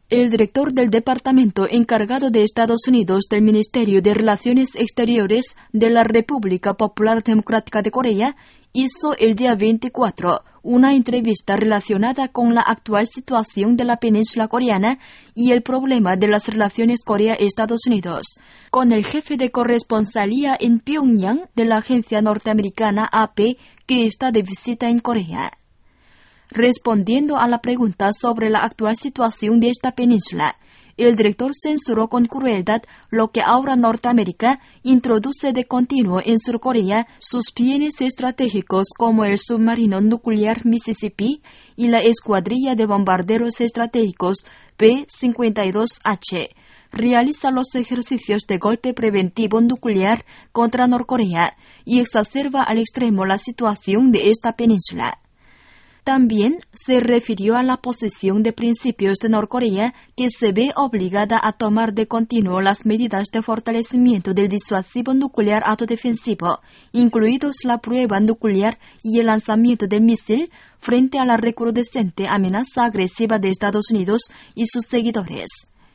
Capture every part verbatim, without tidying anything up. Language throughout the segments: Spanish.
El director del Departamento encargado de Estados Unidos del Ministerio de Relaciones Exteriores de la República Popular Democrática de Corea hizo el día veinticuatro una entrevista relacionada con la actual situación de la península coreana y el problema de las relaciones Corea-Estados Unidos, con el jefe de corresponsalía en Pyongyang de la agencia norteamericana A P, que está de visita en Corea. Respondiendo a la pregunta sobre la actual situación de esta península, el director censuró con crueldad lo que ahora Norteamérica introduce de continuo en Surcorea sus bienes estratégicos como el submarino nuclear Mississippi y la escuadrilla de bombarderos estratégicos B cincuenta y dos H. Realiza los ejercicios de golpe preventivo nuclear contra Norcorea y exacerba al extremo la situación de esta península. También se refirió a la posición de principios de Norcorea, que se ve obligada a tomar de continuo las medidas de fortalecimiento del disuasivo nuclear autodefensivo, incluidos la prueba nuclear y el lanzamiento del misil, frente a la recrudescente amenaza agresiva de Estados Unidos y sus seguidores.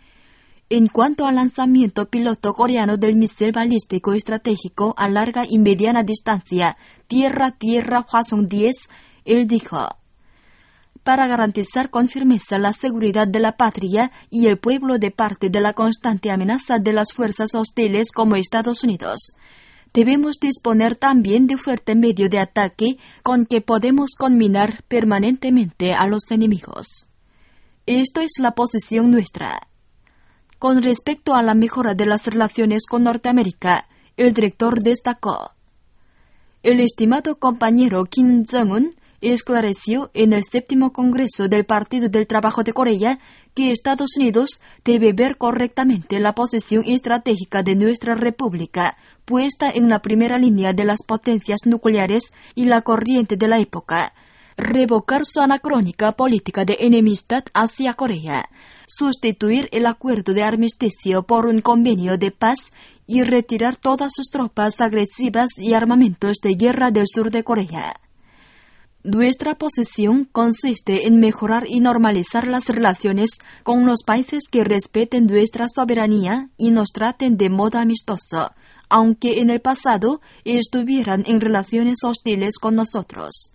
En cuanto al lanzamiento piloto coreano del misil balístico estratégico a larga y mediana distancia, Tierra-Tierra Hwasong diez, él dijo: para garantizar con firmeza la seguridad de la patria y el pueblo de parte de la constante amenaza de las fuerzas hostiles como Estados Unidos, debemos disponer también de fuerte medio de ataque con que podemos conminar permanentemente a los enemigos. Esto es la posición nuestra. Con respecto a la mejora de las relaciones con Norteamérica, el director destacó: el estimado compañero Kim Jong-un esclareció en el séptimo Congreso del Partido del Trabajo de Corea que Estados Unidos debe ver correctamente la posición estratégica de nuestra república, puesta en la primera línea de las potencias nucleares y la corriente de la época, revocar su anacrónica política de enemistad hacia Corea, sustituir el acuerdo de armisticio por un convenio de paz y retirar todas sus tropas agresivas y armamentos de guerra del sur de Corea. Nuestra posición consiste en mejorar y normalizar las relaciones con los países que respeten nuestra soberanía y nos traten de modo amistoso, aunque en el pasado estuvieran en relaciones hostiles con nosotros.